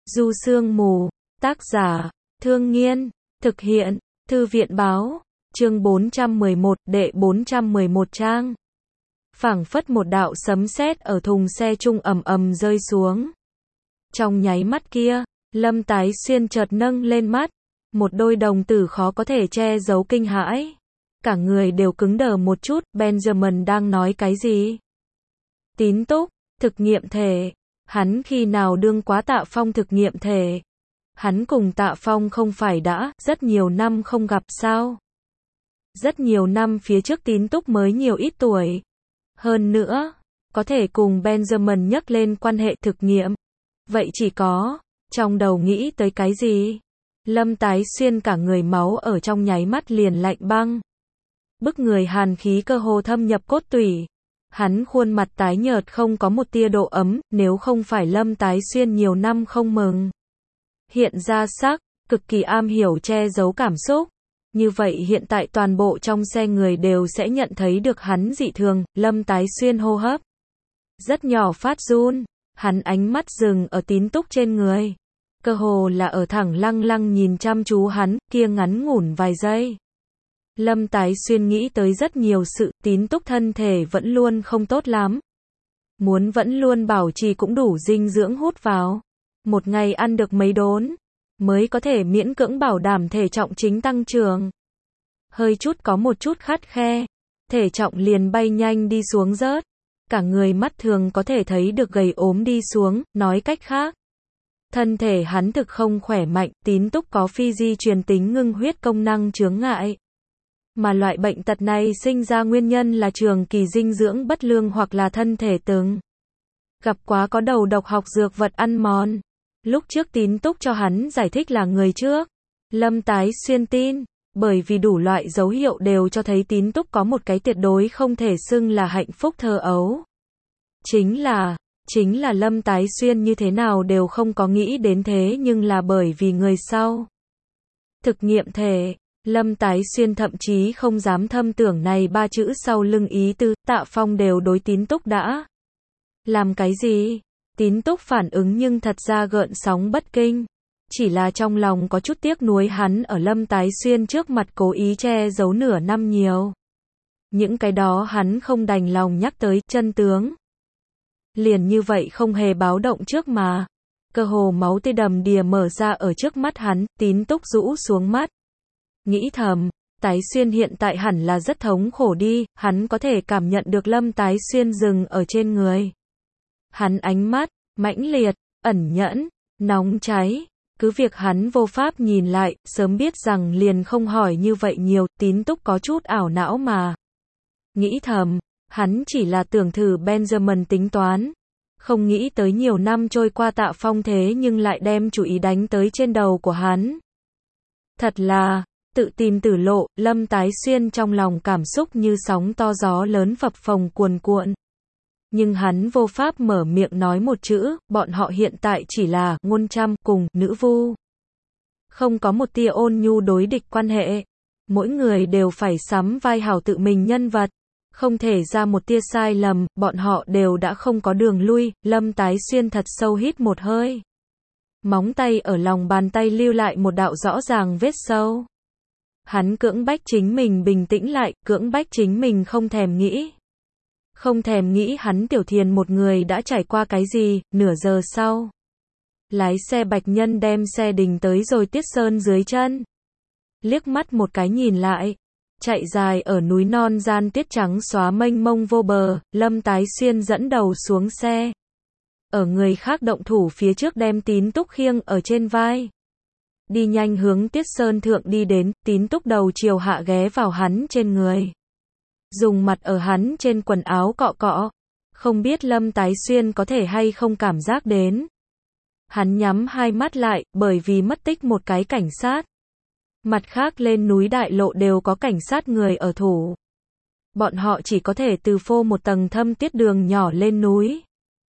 Du Sương Mù, tác giả, Thương Nghiên, thực hiện, Thư viện Báo, chương 411, đệ 411 trang. Phảng phất một đạo sấm sét ở thùng xe trung ầm ầm rơi xuống. Trong nháy mắt kia, Lâm Tái Xuyên chợt nâng lên mắt, một đôi đồng tử khó có thể che giấu kinh hãi. Cả người đều cứng đờ một chút, Benjamin đang nói cái gì? Tín túc, thực nghiệm thể. Hắn khi nào đương quá Tạ Phong thực nghiệm thể? Hắn cùng Tạ Phong không phải đã rất nhiều năm không gặp sao? Rất nhiều năm phía trước Tín túc mới nhiều ít tuổi. Hơn nữa, có thể cùng Benjamin nhắc lên quan hệ thực nghiệm. Vậy chỉ có, trong đầu nghĩ tới cái gì? Lâm Tái Xuyên cả người máu ở trong nháy mắt liền lạnh băng. Bức người hàn khí cơ hồ thâm nhập cốt tủy. Hắn khuôn mặt tái nhợt không có một tia độ ấm, nếu không phải Lâm Tái Xuyên nhiều năm không mừng. Hiện ra sắc, cực kỳ am hiểu che giấu cảm xúc. Như vậy hiện tại toàn bộ trong xe người đều sẽ nhận thấy được hắn dị thường. Lâm Tái Xuyên hô hấp rất nhỏ phát run, hắn ánh mắt dừng ở Tín túc trên người. Cơ hồ là ở thẳng lăng lăng nhìn chăm chú hắn, kia ngắn ngủn vài giây. Lâm Tái Xuyên nghĩ tới rất nhiều sự, Tín túc thân thể vẫn luôn không tốt lắm. Muốn vẫn luôn bảo trì cũng đủ dinh dưỡng hút vào. Một ngày ăn được mấy đốn, mới có thể miễn cưỡng bảo đảm thể trọng chính tăng trưởng. Hơi chút có một chút khắt khe, thể trọng liền bay nhanh đi xuống rớt. Cả người mắt thường có thể thấy được gầy ốm đi xuống, nói cách khác. Thân thể hắn thực không khỏe mạnh, Tín túc có phi di truyền tính ngưng huyết công năng chướng ngại. Mà loại bệnh tật này sinh ra nguyên nhân là trường kỳ dinh dưỡng bất lương hoặc là thân thể từng gặp quá có đầu độc học dược vật ăn mòn. Lúc trước Tín túc cho hắn giải thích là người trước. Lâm Tái Xuyên tin, bởi vì đủ loại dấu hiệu đều cho thấy Tín túc có một cái tuyệt đối không thể xưng là hạnh phúc thơ ấu. Chính là Lâm Tái Xuyên như thế nào đều không có nghĩ đến thế, nhưng là bởi vì người sau. Thực nghiệm thể, Lâm Tái Xuyên thậm chí không dám thâm tưởng này ba chữ sau lưng ý tư, Tạ Phong đều đối Tín túc đã làm cái gì? Tín túc phản ứng nhưng thật ra gợn sóng bất kinh. Chỉ là trong lòng có chút tiếc nuối hắn ở Lâm Tái Xuyên trước mặt cố ý che giấu nửa năm nhiều. Những cái đó hắn không đành lòng nhắc tới, chân tướng. Liền như vậy không hề báo động trước mà. Cơ hồ máu tươi đầm đìa mở ra ở trước mắt hắn, Tín túc rũ xuống mắt. Nghĩ thầm, Tái Xuyên hiện tại hẳn là rất thống khổ đi, hắn có thể cảm nhận được Lâm Tái Xuyên dừng ở trên người. Hắn ánh mắt, mãnh liệt, ẩn nhẫn, nóng cháy. Cứ việc hắn vô pháp nhìn lại, sớm biết rằng liền không hỏi như vậy nhiều, Tín túc có chút ảo não mà. Nghĩ thầm, hắn chỉ là tưởng thử Benjamin tính toán. Không nghĩ tới nhiều năm trôi qua Tạ Phong thế nhưng lại đem chủ ý đánh tới trên đầu của hắn. Thật là, tự tìm tử lộ, Lâm Tái Xuyên trong lòng cảm xúc như sóng to gió lớn phập phồng cuồn cuộn. Nhưng hắn vô pháp mở miệng nói một chữ, bọn họ hiện tại chỉ là ngôn trăm cùng nữ vu. Không có một tia ôn nhu đối địch quan hệ. Mỗi người đều phải sắm vai hảo tự mình nhân vật. Không thể ra một tia sai lầm, bọn họ đều đã không có đường lui. Lâm Tái Xuyên thật sâu hít một hơi. Móng tay ở lòng bàn tay lưu lại một đạo rõ ràng vết sâu. Hắn cưỡng bách chính mình bình tĩnh lại, cưỡng bách chính mình không thèm nghĩ. Không thèm nghĩ hắn Tiểu Thiền một người đã trải qua cái gì. Nửa giờ sau, lái xe Bạch Nhân đem xe đình tới rồi Tiết Sơn dưới chân. Liếc mắt một cái nhìn lại, chạy dài ở núi non gian tuyết trắng xóa mênh mông vô bờ, Lâm Tái Xuyên dẫn đầu xuống xe. Ở người khác động thủ phía trước đem Tín túc khiêng ở trên vai. Đi nhanh hướng Tiết Sơn thượng đi đến, Tín túc đầu chiều hạ ghé vào hắn trên người. Dùng mặt ở hắn trên quần áo cọ cọ. Không biết Lâm Tái Xuyên có thể hay không cảm giác đến. Hắn nhắm hai mắt lại, bởi vì mất tích một cái cảnh sát. Mặt khác lên núi đại lộ đều có cảnh sát người ở thủ. Bọn họ chỉ có thể từ phô một tầng thâm tiết đường nhỏ lên núi.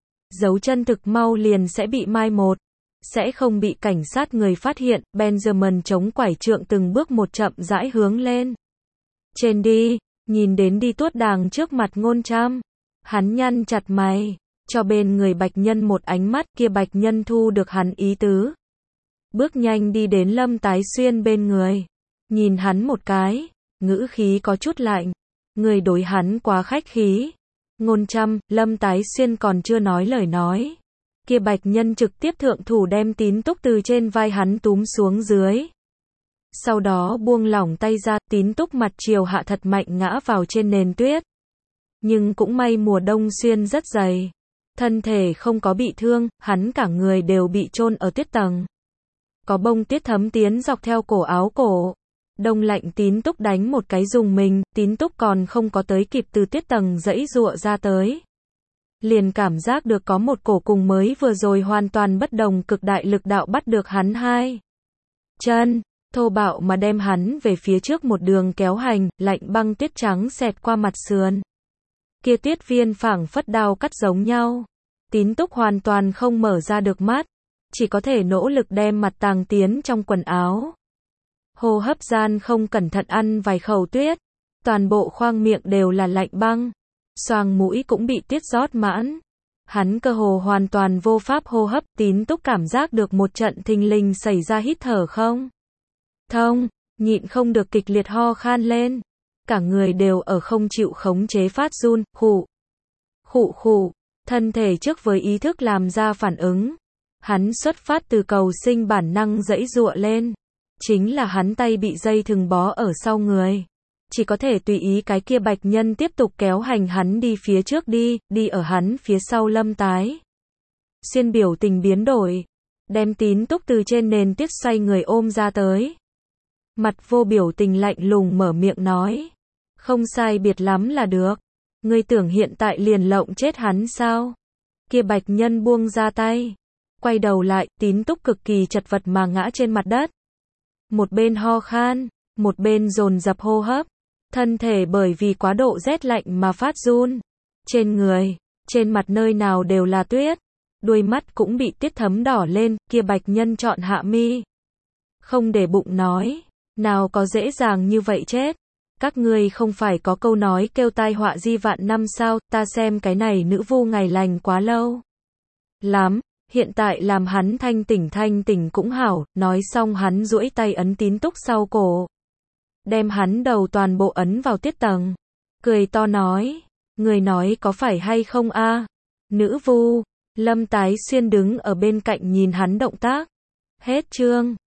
Dấu chân thực mau liền sẽ bị mai một. Sẽ không bị cảnh sát người phát hiện. Benjamin chống quải trượng từng bước một chậm rãi hướng lên. Trên đi. Nhìn đến đi tuốt đàng trước mặt ngôn trăm. Hắn nhăn chặt mày. cho bên người Bạch Nhân một ánh mắt, kia Bạch Nhân thu được hắn ý tứ. Bước nhanh đi đến Lâm Tái Xuyên bên người. Nhìn hắn một cái, ngữ khí có chút lạnh. Người đối hắn quá khách khí. Ngôn trăm, Lâm Tái Xuyên còn chưa nói lời nói. Kia Bạch Nhân trực tiếp thượng thủ đem Tín Túc từ trên vai hắn túm xuống dưới. Sau đó buông lỏng tay ra, Tín Túc mặt chiều hạ thật mạnh ngã vào trên nền tuyết. Nhưng cũng may mùa đông xuyên rất dày. Thân thể không có bị thương, hắn cả người đều bị chôn ở tuyết tầng. Có bông tuyết thấm tiến dọc theo cổ áo cổ. Đông lạnh Tín Túc đánh một cái dùng mình, Tín Túc còn không có tới kịp từ tuyết tầng giãy giụa ra tới. Liền cảm giác được có một cổ cùng mới vừa rồi hoàn toàn bất đồng cực đại lực đạo bắt được hắn hai chân, thô bạo mà đem hắn về phía trước một đường kéo hành, lạnh băng tuyết trắng xẹt qua mặt sườn. Kia tuyết viên phảng phất đao cắt giống nhau. Tín Túc hoàn toàn không mở ra được mắt, chỉ có thể nỗ lực đem mặt tàng tiến trong quần áo. Hô hấp gian không cẩn thận ăn vài khẩu tuyết, toàn bộ khoang miệng đều là lạnh băng, xoang mũi cũng bị tuyết rót mãn. Hắn cơ hồ hoàn toàn vô pháp hô hấp, Tín Túc cảm giác được một trận thình lình xảy ra hít thở không thông, nhịn không được kịch liệt ho khan lên. Cả người đều ở không chịu khống chế phát run, khụ, thân thể trước với ý thức làm ra phản ứng. Hắn xuất phát từ cầu sinh bản năng giãy giụa lên. Chính là hắn tay bị dây thừng bó ở sau người. Chỉ có thể tùy ý cái kia Bạch Nhân tiếp tục kéo hành hắn đi phía trước đi ở hắn phía sau Lâm Tái Xuyên biểu tình biến đổi. Đem Tín Túc từ trên nền tuyết xoay người ôm ra tới. Mặt vô biểu tình lạnh lùng mở miệng nói. Không sai biệt lắm là được. Ngươi tưởng hiện tại liền lộng chết hắn sao? Kia Bạch Nhân buông ra tay. Quay đầu lại, Tín Túc cực kỳ chật vật mà ngã trên mặt đất. Một bên ho khan, một bên dồn dập hô hấp. Thân thể bởi vì quá độ rét lạnh mà phát run. Trên người, trên mặt nơi nào đều là tuyết. Đuôi mắt cũng bị tuyết thấm đỏ lên, kia Bạch Nhân chọn hạ mi. Không để bụng nói. Nào có dễ dàng như vậy chết. Các ngươi không phải có câu nói kêu tai họa di vạn năm sao, ta xem cái này nữ vu ngày lành quá lâu lắm, hiện tại làm hắn thanh tỉnh cũng hảo. Nói xong hắn duỗi tay ấn Tín Túc sau cổ. Đem hắn đầu toàn bộ ấn vào tuyết tầng. Cười to nói, người nói có phải hay không a? Nữ vu. Lâm Tái Xuyên đứng ở bên cạnh nhìn hắn động tác. Hết chương.